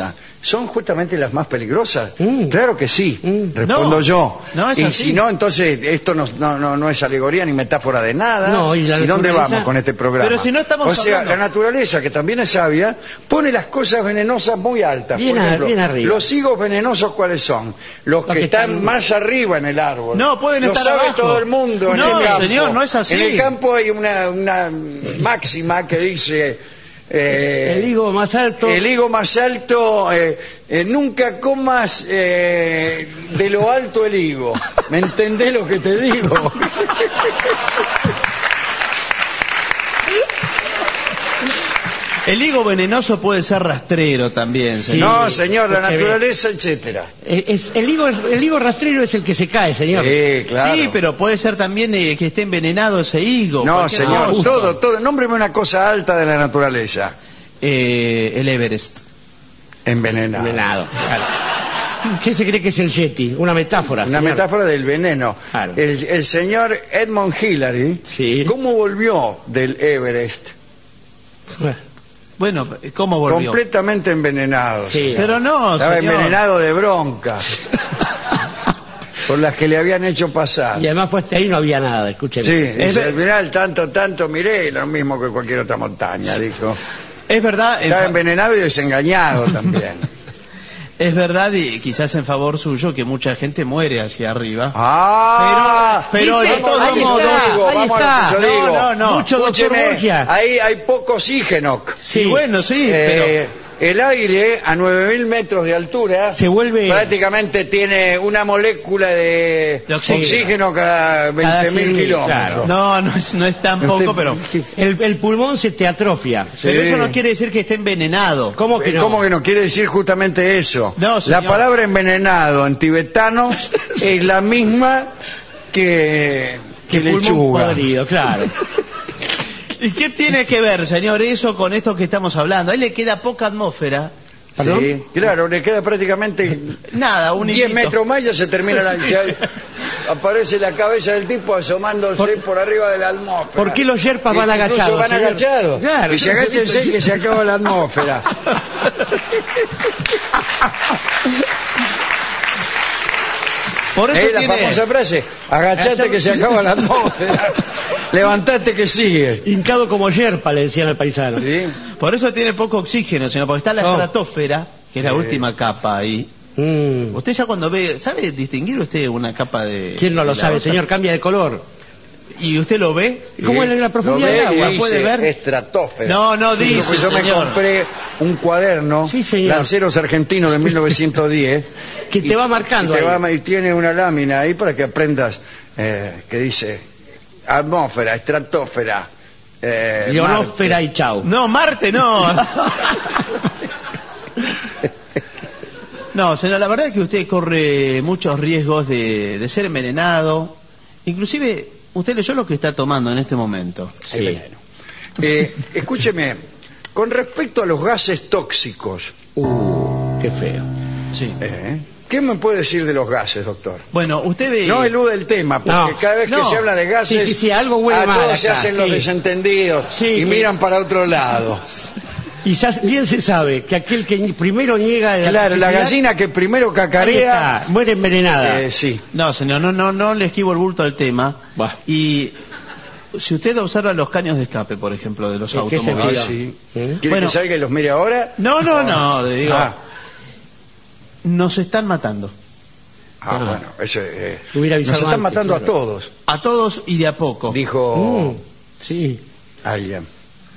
[SPEAKER 2] son justamente las más peligrosas?
[SPEAKER 3] Mm.
[SPEAKER 2] Claro que sí,
[SPEAKER 3] Mm.
[SPEAKER 2] respondo
[SPEAKER 1] No,
[SPEAKER 2] yo.
[SPEAKER 1] no es
[SPEAKER 2] y
[SPEAKER 1] así.
[SPEAKER 2] si no, entonces esto no, no, no, no es alegoría ni metáfora de nada.
[SPEAKER 3] No, ¿y la
[SPEAKER 2] dónde
[SPEAKER 3] naturaleza?
[SPEAKER 2] vamos con este programa?
[SPEAKER 1] Pero si no estamos
[SPEAKER 2] O sea,
[SPEAKER 1] hablando-
[SPEAKER 2] la naturaleza, que también es sabia, pone las cosas venenosas muy altas.
[SPEAKER 3] Bien
[SPEAKER 2] Por
[SPEAKER 3] a-
[SPEAKER 2] ejemplo,
[SPEAKER 3] bien arriba.
[SPEAKER 2] los higos venenosos, ¿cuáles son? Los que,
[SPEAKER 3] que
[SPEAKER 2] están,
[SPEAKER 3] están-
[SPEAKER 2] más arriba en el árbol.
[SPEAKER 1] No, pueden
[SPEAKER 2] Lo
[SPEAKER 1] estar
[SPEAKER 2] sabe
[SPEAKER 1] abajo.
[SPEAKER 2] todo el mundo en
[SPEAKER 1] No,
[SPEAKER 2] el campo.
[SPEAKER 1] señor, no es así.
[SPEAKER 2] En el campo hay una, una máxima que dice... eh,
[SPEAKER 3] El higo más alto.
[SPEAKER 2] el higo más alto, eh, eh, nunca comas eh, de lo alto el higo. ¿Me entendés lo que te digo?
[SPEAKER 1] El higo venenoso puede ser rastrero también,
[SPEAKER 3] Sí.
[SPEAKER 1] señor.
[SPEAKER 2] No, señor, la
[SPEAKER 3] porque
[SPEAKER 2] naturaleza, etcétera.
[SPEAKER 3] Eh, es- el, higo, el higo rastrero es el que se cae, señor.
[SPEAKER 2] Sí, claro.
[SPEAKER 1] Sí, pero puede ser también eh, que esté envenenado ese higo.
[SPEAKER 2] No,
[SPEAKER 1] cualquier
[SPEAKER 2] señor,
[SPEAKER 1] cosa.
[SPEAKER 2] todo, todo. Nómbreme una cosa alta de la naturaleza.
[SPEAKER 1] Eh, el Everest.
[SPEAKER 2] Envenenado.
[SPEAKER 3] Envenenado, claro. ¿Qué se cree que es el Yeti? Una metáfora.
[SPEAKER 2] Una
[SPEAKER 3] señor.
[SPEAKER 2] metáfora del veneno.
[SPEAKER 3] Claro.
[SPEAKER 2] El, el señor Edmund Hillary,
[SPEAKER 3] Sí.
[SPEAKER 2] ¿cómo volvió del Everest?
[SPEAKER 1] Bueno, ¿cómo volvió?
[SPEAKER 2] Completamente envenenado.
[SPEAKER 3] Sí.
[SPEAKER 2] señor.
[SPEAKER 1] Pero no,
[SPEAKER 2] Estaba
[SPEAKER 1] señor.
[SPEAKER 2] envenenado de bronca. Por las que le habían hecho pasar.
[SPEAKER 3] Y además fue hasta ahí no había nada, escúcheme.
[SPEAKER 2] Sí,
[SPEAKER 1] Es
[SPEAKER 2] dice,
[SPEAKER 1] ver-
[SPEAKER 2] al final tanto, tanto miré, lo mismo que cualquier otra montaña, dijo.
[SPEAKER 1] Es verdad, en
[SPEAKER 2] Estaba
[SPEAKER 1] fa-
[SPEAKER 2] envenenado y desengañado también.
[SPEAKER 1] es verdad y quizás en favor suyo que mucha gente muere hacia arriba.
[SPEAKER 2] Ah,
[SPEAKER 1] Pero- pero
[SPEAKER 3] ¿Viste?
[SPEAKER 1] de todos
[SPEAKER 3] Ahí
[SPEAKER 1] modos-
[SPEAKER 3] está,
[SPEAKER 2] digo,
[SPEAKER 3] ahí
[SPEAKER 2] vamos a
[SPEAKER 3] está.
[SPEAKER 2] lo que yo
[SPEAKER 1] No,
[SPEAKER 2] digo.
[SPEAKER 1] no, no.
[SPEAKER 3] Mucho doctor
[SPEAKER 2] Escúcheme,
[SPEAKER 3] Borgia.
[SPEAKER 2] ahí hay poco oxígeno.
[SPEAKER 1] Sí, bueno, sí,
[SPEAKER 2] Eh, el aire a nueve mil metros de altura
[SPEAKER 3] Se vuelve-
[SPEAKER 2] prácticamente tiene una molécula de,
[SPEAKER 1] De oxígeno.
[SPEAKER 2] oxígeno cada veinte mil
[SPEAKER 3] cien mil,
[SPEAKER 2] kilómetros.
[SPEAKER 3] claro.
[SPEAKER 1] pero no, no es, no es tan
[SPEAKER 2] Usted-
[SPEAKER 1] poco, pero,
[SPEAKER 3] El, el pulmón se te atrofia.
[SPEAKER 1] pero
[SPEAKER 2] Sí.
[SPEAKER 1] eso no quiere decir que esté envenenado.
[SPEAKER 3] ¿Cómo que
[SPEAKER 2] Eh,
[SPEAKER 3] no?
[SPEAKER 2] ¿Cómo que no quiere decir justamente eso?
[SPEAKER 1] No, señor.
[SPEAKER 2] La palabra envenenado en tibetano es la misma que, que
[SPEAKER 3] Que pulmón
[SPEAKER 2] lechuga.
[SPEAKER 3] podrido, claro.
[SPEAKER 1] ¿Y qué tiene que ver, señor, eso con esto que estamos hablando? A él le queda poca atmósfera.
[SPEAKER 3] ¿Perdón?
[SPEAKER 2] Sí, claro, le queda prácticamente
[SPEAKER 1] Nada, un
[SPEAKER 2] diez
[SPEAKER 1] hilito.
[SPEAKER 2] metros más y ya se termina la...
[SPEAKER 1] Sí.
[SPEAKER 2] ya aparece la cabeza del tipo asomándose por,
[SPEAKER 3] Por-
[SPEAKER 2] arriba de la atmósfera.
[SPEAKER 3] ¿Por qué los yerpas van
[SPEAKER 2] Incluso
[SPEAKER 3] agachados,
[SPEAKER 2] van
[SPEAKER 3] señor?
[SPEAKER 2] agachados.
[SPEAKER 3] Claro,
[SPEAKER 2] que se
[SPEAKER 3] claro,
[SPEAKER 2] agáchense
[SPEAKER 3] sí.
[SPEAKER 2] que se acaba la atmósfera.
[SPEAKER 1] Por eso
[SPEAKER 2] Es la
[SPEAKER 1] tiene...
[SPEAKER 2] famosa frase, agachate que se acaba la atmósfera. Levantate que sigue.
[SPEAKER 3] Hincado como yerpa, le decían al paisano.
[SPEAKER 2] ¿Sí?
[SPEAKER 1] Por eso tiene poco oxígeno, señor, porque está la
[SPEAKER 3] No.
[SPEAKER 1] estratosfera, que es la
[SPEAKER 2] Sí.
[SPEAKER 1] última capa ahí.
[SPEAKER 3] Mm.
[SPEAKER 1] Usted ya cuando ve, ¿sabe distinguir usted una capa de...
[SPEAKER 3] ¿Quién no
[SPEAKER 1] de
[SPEAKER 3] lo
[SPEAKER 1] la
[SPEAKER 3] sabe,
[SPEAKER 1] otra?
[SPEAKER 3] señor? Cambia de color.
[SPEAKER 1] ¿Y usted lo ve?
[SPEAKER 3] ¿Cómo
[SPEAKER 2] Sí.
[SPEAKER 3] en la profundidad
[SPEAKER 2] Lo ve
[SPEAKER 3] del agua?
[SPEAKER 2] y dice
[SPEAKER 1] ¿Puede ver?
[SPEAKER 2] estratosfera.
[SPEAKER 1] No, no
[SPEAKER 2] Sí,
[SPEAKER 1] dice,
[SPEAKER 2] porque yo me
[SPEAKER 1] señor.
[SPEAKER 2] compré un cuaderno,
[SPEAKER 3] Sí, señor.
[SPEAKER 2] Lanceros Argentinos de mil novecientos diez.
[SPEAKER 3] Que te va marcando
[SPEAKER 2] y, te
[SPEAKER 3] ahí.
[SPEAKER 2] va- y tiene una lámina ahí para que aprendas eh, que dice atmósfera, estratosfera, eh,
[SPEAKER 3] Ionósfera
[SPEAKER 2] Marte.
[SPEAKER 3] y chau.
[SPEAKER 1] No, Marte no. No, señor, la verdad es que usted corre muchos riesgos de, de ser envenenado. Inclusive, usted leyó lo que está tomando en este momento.
[SPEAKER 2] El veneno. Eh, escúcheme, con respecto a los gases tóxicos,
[SPEAKER 3] Uh, qué feo.
[SPEAKER 1] Sí.
[SPEAKER 2] ¿eh? ¿qué me puede decir de los gases, doctor?
[SPEAKER 1] Bueno, usted ve...
[SPEAKER 2] No elude el tema, porque
[SPEAKER 3] No,
[SPEAKER 2] cada vez que
[SPEAKER 1] no.
[SPEAKER 2] se habla de gases,
[SPEAKER 3] Sí, sí, sí, algo huele
[SPEAKER 2] a
[SPEAKER 3] mal
[SPEAKER 2] todos se
[SPEAKER 3] acá,
[SPEAKER 2] hacen los
[SPEAKER 3] sí.
[SPEAKER 2] desentendidos
[SPEAKER 3] Sí,
[SPEAKER 2] y
[SPEAKER 3] que-
[SPEAKER 2] miran para otro lado.
[SPEAKER 3] Y ya bien se sabe que aquel que primero niega la
[SPEAKER 2] Claro, la
[SPEAKER 3] toxicidad,
[SPEAKER 2] gallina que primero
[SPEAKER 3] ahí
[SPEAKER 2] cacarea,
[SPEAKER 3] está, muere envenenada.
[SPEAKER 2] eh, sí.
[SPEAKER 1] No, señor, no, no, no le esquivo el bulto al tema.
[SPEAKER 3] Buah.
[SPEAKER 1] Y si usted observa los caños de escape, por ejemplo, de los
[SPEAKER 3] ¿En qué
[SPEAKER 2] Ah,
[SPEAKER 1] automóviles...
[SPEAKER 3] sentido?
[SPEAKER 2] sí.
[SPEAKER 3] ¿Eh?
[SPEAKER 2] ¿Quiere
[SPEAKER 1] Bueno.
[SPEAKER 2] que salga y los mire ahora?
[SPEAKER 1] No, no, no, digo,
[SPEAKER 2] Ah,
[SPEAKER 1] nos están matando.
[SPEAKER 2] ah,
[SPEAKER 3] Ah.
[SPEAKER 2] bueno, eso, eh,
[SPEAKER 3] Hubiera
[SPEAKER 2] nos
[SPEAKER 3] avisado
[SPEAKER 2] están
[SPEAKER 3] antes,
[SPEAKER 2] matando a
[SPEAKER 3] claro.
[SPEAKER 2] todos,
[SPEAKER 1] A todos y de a poco.
[SPEAKER 2] dijo
[SPEAKER 3] Mm, sí.
[SPEAKER 2] alguien.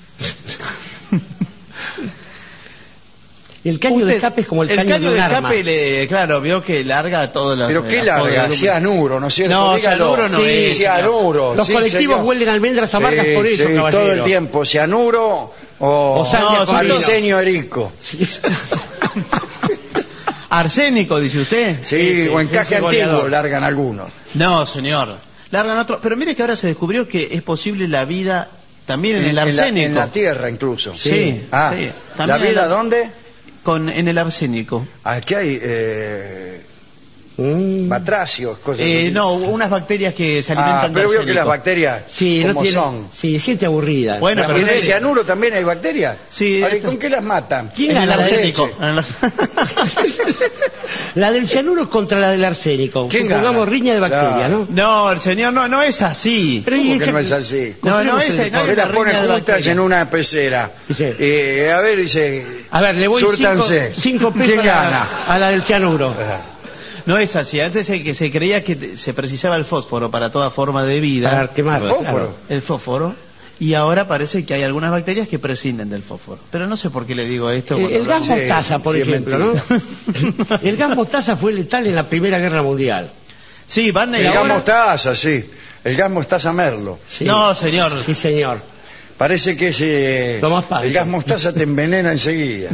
[SPEAKER 3] El caño de
[SPEAKER 1] Usted-
[SPEAKER 3] escape es como el, caño, de un
[SPEAKER 1] de
[SPEAKER 3] arma.
[SPEAKER 1] escape, le, claro, vio que larga todas las...
[SPEAKER 2] Pero qué
[SPEAKER 1] las
[SPEAKER 2] larga,
[SPEAKER 1] poder-
[SPEAKER 2] cianuro, ¿no es cierto?
[SPEAKER 1] No,
[SPEAKER 2] Dígalo.
[SPEAKER 1] cianuro no
[SPEAKER 2] Sí,
[SPEAKER 1] es,
[SPEAKER 2] cianuro.
[SPEAKER 3] Los
[SPEAKER 2] sí,
[SPEAKER 3] colectivos
[SPEAKER 2] señor.
[SPEAKER 3] huelen almendras amargas
[SPEAKER 2] Sí,
[SPEAKER 3] por eso,
[SPEAKER 2] sí,
[SPEAKER 3] caballero.
[SPEAKER 2] todo el tiempo, cianuro o,
[SPEAKER 3] O sangre
[SPEAKER 1] No,
[SPEAKER 3] con vino.
[SPEAKER 2] arsenio erico.
[SPEAKER 1] Arsénico, dice usted.
[SPEAKER 2] Sí,
[SPEAKER 3] Sí, sí,
[SPEAKER 2] o encaje
[SPEAKER 3] ese
[SPEAKER 2] antiguo
[SPEAKER 3] goleador.
[SPEAKER 2] largan algunos.
[SPEAKER 1] No, señor. Largan otro. Pero mire que ahora se descubrió que es posible la vida también en, el
[SPEAKER 2] la,
[SPEAKER 1] arsénico.
[SPEAKER 2] en la tierra incluso.
[SPEAKER 1] Sí,
[SPEAKER 2] Ah,
[SPEAKER 1] sí.
[SPEAKER 2] ¿la
[SPEAKER 1] También en
[SPEAKER 2] vida
[SPEAKER 1] la-
[SPEAKER 2] dónde?
[SPEAKER 1] Con, en el arsénico.
[SPEAKER 2] Aquí hay... Eh,
[SPEAKER 3] Mm.
[SPEAKER 2] Batracios, cosas
[SPEAKER 1] Eh,
[SPEAKER 2] así.
[SPEAKER 1] no, unas bacterias que se alimentan
[SPEAKER 2] Ah, pero
[SPEAKER 1] de
[SPEAKER 2] veo que las
[SPEAKER 1] arsénico.
[SPEAKER 2] bacterias,
[SPEAKER 3] Sí, no
[SPEAKER 2] como
[SPEAKER 3] tiene,
[SPEAKER 2] son.
[SPEAKER 3] sí, gente aburrida.
[SPEAKER 1] Bueno,
[SPEAKER 2] ¿Y
[SPEAKER 1] pero
[SPEAKER 2] en
[SPEAKER 1] no
[SPEAKER 2] el
[SPEAKER 1] es-
[SPEAKER 2] cianuro también hay bacterias?
[SPEAKER 1] Sí,
[SPEAKER 2] A ver,
[SPEAKER 1] esto-
[SPEAKER 2] ¿con qué las matan?
[SPEAKER 3] ¿Quién
[SPEAKER 1] En
[SPEAKER 3] gana
[SPEAKER 1] el
[SPEAKER 3] la
[SPEAKER 1] arsénico.
[SPEAKER 2] leche?
[SPEAKER 1] En la-
[SPEAKER 3] La del cianuro contra la del arsénico.
[SPEAKER 2] ¿Quién
[SPEAKER 3] Supongamos
[SPEAKER 2] gana?
[SPEAKER 3] riña de bacterias,
[SPEAKER 2] Claro.
[SPEAKER 3] ¿no?
[SPEAKER 1] No, el señor, no, no es así.
[SPEAKER 3] Pero
[SPEAKER 2] ¿Cómo
[SPEAKER 3] y
[SPEAKER 2] que
[SPEAKER 3] esa-
[SPEAKER 2] no es así?
[SPEAKER 1] No, no
[SPEAKER 3] Confiemos
[SPEAKER 1] es,
[SPEAKER 3] en el
[SPEAKER 1] no es
[SPEAKER 2] Usted
[SPEAKER 1] una
[SPEAKER 2] las pone
[SPEAKER 1] riña de
[SPEAKER 2] juntas
[SPEAKER 1] bacterias.
[SPEAKER 2] en una pecera.
[SPEAKER 3] Dice-
[SPEAKER 2] Eh, a ver, dice...
[SPEAKER 3] A ver, le voy cinco,
[SPEAKER 2] Súrtanse.
[SPEAKER 3] cinco pesos
[SPEAKER 2] ¿Quién
[SPEAKER 3] a la,
[SPEAKER 2] gana?
[SPEAKER 3] a la del cianuro.
[SPEAKER 1] No es así. Antes se, que se creía que te- se precisaba el fósforo para toda forma de vida.
[SPEAKER 3] Para quemarla,
[SPEAKER 2] Fósforo.
[SPEAKER 3] claro.
[SPEAKER 1] El fósforo. Y ahora parece que hay algunas bacterias que prescinden del fósforo. Pero no sé por qué le digo esto.
[SPEAKER 3] El,
[SPEAKER 1] cuando
[SPEAKER 3] el gas
[SPEAKER 1] hablamos-
[SPEAKER 2] Sí,
[SPEAKER 3] mostaza, por
[SPEAKER 2] sí, es
[SPEAKER 3] ejemplo, ¿no? El gas mostaza fue letal en la Primera Guerra Mundial.
[SPEAKER 1] Sí, van
[SPEAKER 2] El
[SPEAKER 1] a
[SPEAKER 2] gas mostaza, sí. El gas mostaza merlo.
[SPEAKER 3] Sí.
[SPEAKER 1] No, señor.
[SPEAKER 3] Sí, señor.
[SPEAKER 2] Parece que es, eh,
[SPEAKER 3] Tomás Pablo.
[SPEAKER 2] el gas mostaza te envenena enseguida.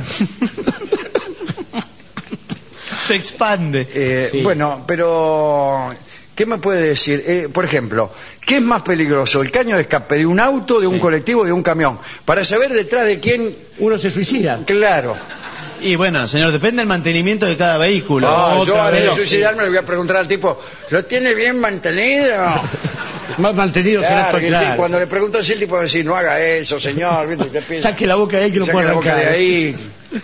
[SPEAKER 1] Se expande.
[SPEAKER 2] Eh,
[SPEAKER 3] Sí.
[SPEAKER 2] Bueno, pero ¿qué me puede decir? Eh, por ejemplo, ¿qué es más peligroso? ¿El caño de escape de un auto, de un
[SPEAKER 1] Sí.
[SPEAKER 2] colectivo, de un camión? Para saber detrás de quién,
[SPEAKER 3] Uno se suicida.
[SPEAKER 2] claro.
[SPEAKER 1] Y bueno, señor, depende del mantenimiento de cada vehículo.
[SPEAKER 2] Ah, yo
[SPEAKER 1] Otra
[SPEAKER 2] antes de
[SPEAKER 1] vez.
[SPEAKER 2] suicidarme le voy a preguntar al tipo, ¿lo tiene bien mantenido?
[SPEAKER 3] Más mantenido será
[SPEAKER 2] Claro,
[SPEAKER 3] todo
[SPEAKER 2] que el
[SPEAKER 3] claro.
[SPEAKER 2] tipo- cuando le pregunto así, el tipo va a decir, no haga eso, señor. ¿Viste? Te pide-
[SPEAKER 3] Saque la boca de ahí que lo
[SPEAKER 2] Saque
[SPEAKER 3] puede
[SPEAKER 2] la boca
[SPEAKER 3] arrancar.
[SPEAKER 2] de ahí.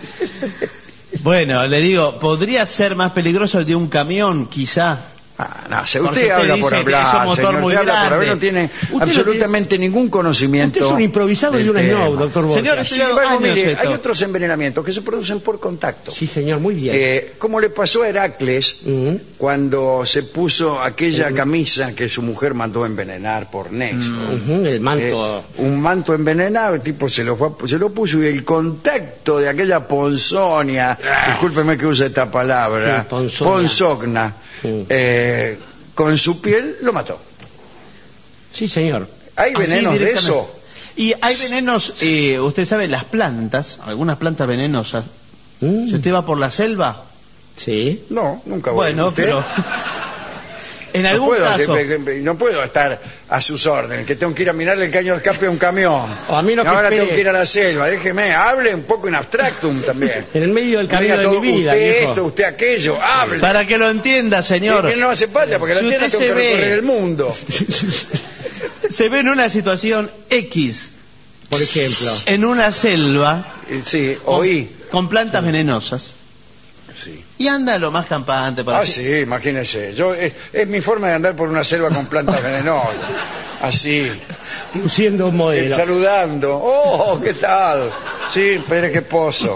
[SPEAKER 1] Bueno, le digo, podría ser más peligroso el de un camión, quizá.
[SPEAKER 2] Ah, no, se-
[SPEAKER 1] Porque
[SPEAKER 2] usted,
[SPEAKER 1] usted
[SPEAKER 2] habla por
[SPEAKER 1] dice que
[SPEAKER 2] hablar,
[SPEAKER 1] es un motor
[SPEAKER 2] señor,
[SPEAKER 1] muy
[SPEAKER 2] usted habla por
[SPEAKER 1] grande.
[SPEAKER 2] hablar, no tiene
[SPEAKER 3] Usted lo
[SPEAKER 2] absolutamente ningún conocimiento.
[SPEAKER 3] Usted es un improvisado y
[SPEAKER 2] del
[SPEAKER 3] un
[SPEAKER 2] tema.
[SPEAKER 3] snob, doctor Borges.
[SPEAKER 1] Señor,
[SPEAKER 2] Sin
[SPEAKER 1] estudiado
[SPEAKER 2] embargo,
[SPEAKER 1] años
[SPEAKER 2] mire,
[SPEAKER 1] esto.
[SPEAKER 2] hay otros envenenamientos que se producen por contacto.
[SPEAKER 3] Sí, señor, muy bien.
[SPEAKER 2] Eh, como le pasó a Heracles
[SPEAKER 3] Ujú.
[SPEAKER 2] cuando se puso aquella camisa que su mujer mandó envenenar por Nexo.
[SPEAKER 3] Ujú, el manto.
[SPEAKER 2] Eh, un manto envenenado, el tipo se lo, fue a- se lo puso y el contacto de aquella ponzonia, discúlpeme que use esta palabra,
[SPEAKER 3] Sí, ponzonia.
[SPEAKER 2] ponzogna,
[SPEAKER 3] Sí.
[SPEAKER 2] eh, con su piel lo mató.
[SPEAKER 3] Sí, señor.
[SPEAKER 2] ¿Hay
[SPEAKER 1] Así
[SPEAKER 2] venenos de
[SPEAKER 1] directamente.
[SPEAKER 2] eso?
[SPEAKER 1] Y hay venenos, eh, usted sabe, las plantas, algunas plantas venenosas.
[SPEAKER 3] Mm,
[SPEAKER 1] Si usted va por la selva,
[SPEAKER 3] Sí.
[SPEAKER 2] No, nunca voy.
[SPEAKER 1] bueno,
[SPEAKER 2] ¿Usted?
[SPEAKER 1] pero en
[SPEAKER 2] No
[SPEAKER 1] algún
[SPEAKER 2] puedo,
[SPEAKER 1] caso,
[SPEAKER 2] que- que- no puedo estar a sus órdenes, que tengo que ir a mirarle el caño de escape a un camión.
[SPEAKER 3] O a mí no que
[SPEAKER 2] Ahora
[SPEAKER 3] espere.
[SPEAKER 2] tengo que ir a la selva, déjeme, hable un poco en abstractum también.
[SPEAKER 3] En el medio del camino
[SPEAKER 2] Diga
[SPEAKER 3] de
[SPEAKER 2] todo,
[SPEAKER 3] mi vida,
[SPEAKER 2] usted
[SPEAKER 3] viejo.
[SPEAKER 2] esto, usted aquello, hable.
[SPEAKER 1] para que lo entienda, señor,
[SPEAKER 2] Que no hace falta, porque la
[SPEAKER 1] Si
[SPEAKER 2] tierra
[SPEAKER 1] usted
[SPEAKER 2] tengo que
[SPEAKER 1] se ve-
[SPEAKER 2] recorrer el mundo.
[SPEAKER 1] se ve en una situación X,
[SPEAKER 3] Por ejemplo.
[SPEAKER 1] en una selva,
[SPEAKER 2] Eh, Sí,
[SPEAKER 1] con,
[SPEAKER 2] oí.
[SPEAKER 1] con plantas venenosas,
[SPEAKER 2] Sí.
[SPEAKER 1] y anda lo más campante para
[SPEAKER 2] Ah, sí, imagínese. Yo, es, es mi forma de andar por una selva con plantas venenosas. Así,
[SPEAKER 3] Siendo un
[SPEAKER 2] eh,
[SPEAKER 3] modelo.
[SPEAKER 2] saludando. Oh, ¿qué tal? Sí, Pérez que pozo.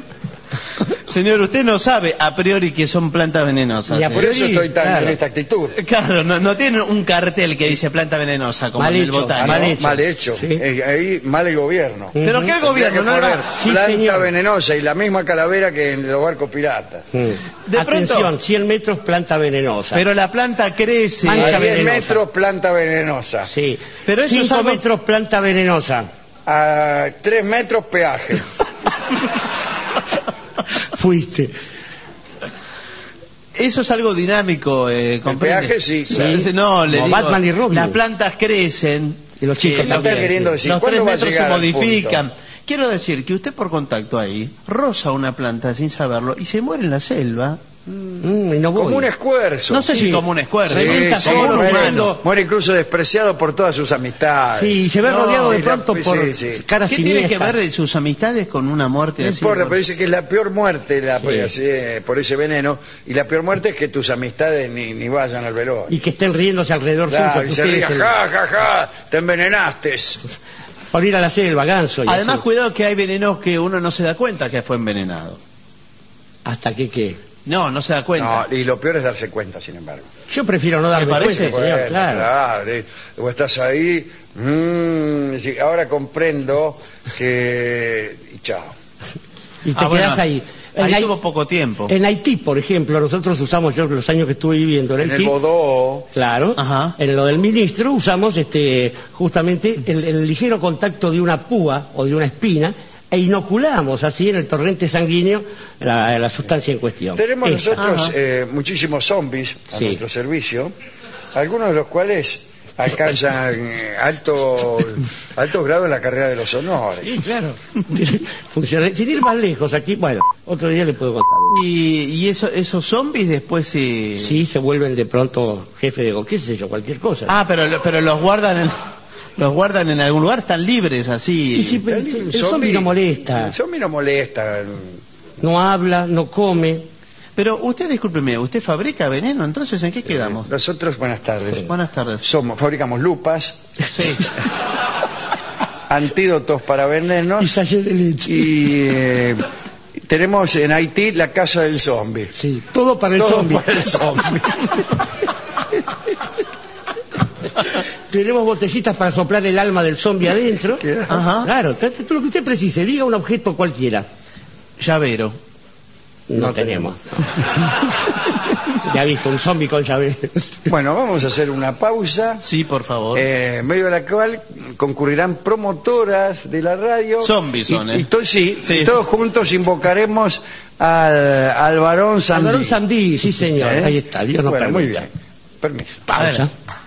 [SPEAKER 1] Señor, usted no sabe a priori que son plantas venenosas.
[SPEAKER 3] Y a
[SPEAKER 1] ¿eh?
[SPEAKER 2] Por eso
[SPEAKER 3] Sí,
[SPEAKER 2] estoy tan
[SPEAKER 3] claro.
[SPEAKER 2] en esta actitud.
[SPEAKER 1] Claro, no, no tienen un cartel que dice planta venenosa como
[SPEAKER 3] Mal
[SPEAKER 1] en el
[SPEAKER 3] hecho,
[SPEAKER 1] botánico.
[SPEAKER 3] mal
[SPEAKER 2] Ah, no,
[SPEAKER 3] hecho.
[SPEAKER 2] mal hecho.
[SPEAKER 3] Sí.
[SPEAKER 2] Eh, ahí mal el gobierno.
[SPEAKER 1] Pero
[SPEAKER 3] Ujú.
[SPEAKER 1] que el gobierno no
[SPEAKER 2] Tendría que
[SPEAKER 1] era...
[SPEAKER 2] poner
[SPEAKER 3] Sí,
[SPEAKER 2] planta
[SPEAKER 3] señor.
[SPEAKER 2] venenosa y la misma calavera que en los barcos piratas.
[SPEAKER 3] Mm.
[SPEAKER 1] De
[SPEAKER 3] Atención,
[SPEAKER 1] pronto-
[SPEAKER 3] cien metros, planta venenosa.
[SPEAKER 1] Pero la planta crece.
[SPEAKER 3] Mancha
[SPEAKER 2] A diez
[SPEAKER 3] venenosa.
[SPEAKER 2] metros, planta venenosa.
[SPEAKER 3] Sí.
[SPEAKER 1] Pero eso es
[SPEAKER 3] cinco
[SPEAKER 1] algo-
[SPEAKER 3] metros, planta venenosa.
[SPEAKER 2] A tres metros, peaje.
[SPEAKER 3] Fuiste.
[SPEAKER 1] Eso es algo dinámico, eh, ¿comprende?
[SPEAKER 2] peaje, sí, claro.
[SPEAKER 1] Dice, No, le
[SPEAKER 3] Como
[SPEAKER 1] digo,
[SPEAKER 3] Batman y Robin.
[SPEAKER 1] las plantas crecen.
[SPEAKER 3] Y los chicos
[SPEAKER 1] eh,
[SPEAKER 3] también,
[SPEAKER 2] está queriendo decir,
[SPEAKER 1] los
[SPEAKER 2] ¿cuándo
[SPEAKER 1] tres
[SPEAKER 2] va a
[SPEAKER 1] metros se
[SPEAKER 2] llegar al
[SPEAKER 1] modifican. Quiero decir que usted por contacto ahí roza una planta sin saberlo y se muere en la selva.
[SPEAKER 3] Mm, y no voy.
[SPEAKER 2] Como un escuerzo.
[SPEAKER 1] No sé
[SPEAKER 3] Sí.
[SPEAKER 1] si como un escuerzo,
[SPEAKER 3] Sí,
[SPEAKER 1] ¿no?
[SPEAKER 3] sí,
[SPEAKER 1] como un
[SPEAKER 3] muere,
[SPEAKER 1] humano.
[SPEAKER 2] Muere incluso despreciado por todas sus amistades.
[SPEAKER 3] Sí, se ve
[SPEAKER 1] No,
[SPEAKER 3] rodeado de
[SPEAKER 2] y la-
[SPEAKER 3] pronto por
[SPEAKER 2] sí, sí.
[SPEAKER 3] caras
[SPEAKER 1] ¿Qué tiene que
[SPEAKER 3] siniestras.
[SPEAKER 1] ver de sus amistades con una muerte
[SPEAKER 2] No
[SPEAKER 1] así?
[SPEAKER 2] importa,
[SPEAKER 1] por-
[SPEAKER 2] pero dice que es la peor muerte la,
[SPEAKER 3] Sí.
[SPEAKER 2] así, por ese veneno, y la peor muerte es que tus amistades ni, ni vayan al velorio.
[SPEAKER 3] Y que estén riéndose alrededor
[SPEAKER 2] Claro,
[SPEAKER 3] suyo.
[SPEAKER 2] y
[SPEAKER 3] que
[SPEAKER 2] se
[SPEAKER 3] ustedes
[SPEAKER 2] ría,
[SPEAKER 3] el-
[SPEAKER 2] ja, ja, ja, te envenenaste.
[SPEAKER 3] por ir a la selva, ganso. y
[SPEAKER 1] Además,
[SPEAKER 3] así.
[SPEAKER 1] cuidado que hay venenos que uno no se da cuenta que fue envenenado.
[SPEAKER 3] Hasta que qué.
[SPEAKER 1] No, no se da cuenta.
[SPEAKER 2] No, y lo peor es darse cuenta, sin embargo.
[SPEAKER 3] Yo prefiero no darme
[SPEAKER 1] parece?
[SPEAKER 3] cuenta, señor,
[SPEAKER 2] Bueno,
[SPEAKER 3] claro.
[SPEAKER 2] claro, eh, vos estás ahí, mm, sí, ahora comprendo que... y chao.
[SPEAKER 3] Y te
[SPEAKER 1] Ah, bueno,
[SPEAKER 3] quedás ahí. En
[SPEAKER 1] ahí
[SPEAKER 3] Hai-
[SPEAKER 1] tuvo poco tiempo.
[SPEAKER 3] En Haití, por ejemplo, nosotros usamos, yo los años que estuve viviendo en
[SPEAKER 2] En el
[SPEAKER 3] Haití,
[SPEAKER 2] Bodó,
[SPEAKER 3] claro,
[SPEAKER 1] Ajá.
[SPEAKER 3] en lo del ministro usamos este justamente el, el ligero contacto de una púa o de una espina e inoculamos así en el torrente sanguíneo la, la sustancia en cuestión.
[SPEAKER 2] tenemos
[SPEAKER 3] Esa.
[SPEAKER 2] nosotros
[SPEAKER 1] Ajá.
[SPEAKER 2] eh, muchísimos zombies a
[SPEAKER 3] Sí.
[SPEAKER 2] nuestro servicio, algunos de los cuales alcanzan eh, alto, altos grados en la carrera de los honores.
[SPEAKER 3] Sí, claro. Funciona. Sin ir más lejos, aquí, bueno, otro día le puedo contar.
[SPEAKER 1] Y, y eso, esos zombies después se...
[SPEAKER 3] Sí, se vuelven de pronto jefe de, qué sé yo, cualquier cosa.
[SPEAKER 1] Ah, pero, pero los guardan en... Los guardan en algún lugar, están libres así.
[SPEAKER 3] Y si, pero el, el zombie no molesta.
[SPEAKER 2] El zombie no molesta.
[SPEAKER 3] No habla, no come.
[SPEAKER 1] Pero usted, discúlpeme, ¿usted fabrica veneno? Entonces, ¿en qué quedamos?
[SPEAKER 2] Eh, nosotros, buenas tardes.
[SPEAKER 1] Sí. Buenas tardes.
[SPEAKER 2] Somos, fabricamos lupas,
[SPEAKER 1] Sí.
[SPEAKER 2] antídotos para venenos.
[SPEAKER 3] Y sale de leche.
[SPEAKER 2] Y eh, tenemos en Haití la casa del zombie.
[SPEAKER 3] Sí, todo para el
[SPEAKER 2] Todo
[SPEAKER 3] zombie.
[SPEAKER 2] para el zombie.
[SPEAKER 3] Tenemos botellitas para soplar el alma del zombie adentro.
[SPEAKER 1] Ajá.
[SPEAKER 3] Claro, trate todo lo que usted precise. Diga un objeto cualquiera.
[SPEAKER 1] Llavero.
[SPEAKER 3] No,
[SPEAKER 2] No
[SPEAKER 3] tenemos. Ya ha visto un zombie con llavero.
[SPEAKER 2] Bueno, vamos a hacer una pausa.
[SPEAKER 1] Sí, por favor.
[SPEAKER 2] Eh, en medio de la cual concurrirán promotoras de la radio.
[SPEAKER 1] Zombies son,
[SPEAKER 2] y,
[SPEAKER 1] ¿eh?
[SPEAKER 2] y to- sí,
[SPEAKER 1] Sí.
[SPEAKER 2] y todos juntos invocaremos al, al varón Sandí.
[SPEAKER 3] Alvarón Sandí, sí señor.
[SPEAKER 2] ¿Eh?
[SPEAKER 3] Ahí está, Dios nos
[SPEAKER 2] Bueno, muy
[SPEAKER 3] permita.
[SPEAKER 2] bien. Permiso.
[SPEAKER 3] Pausa.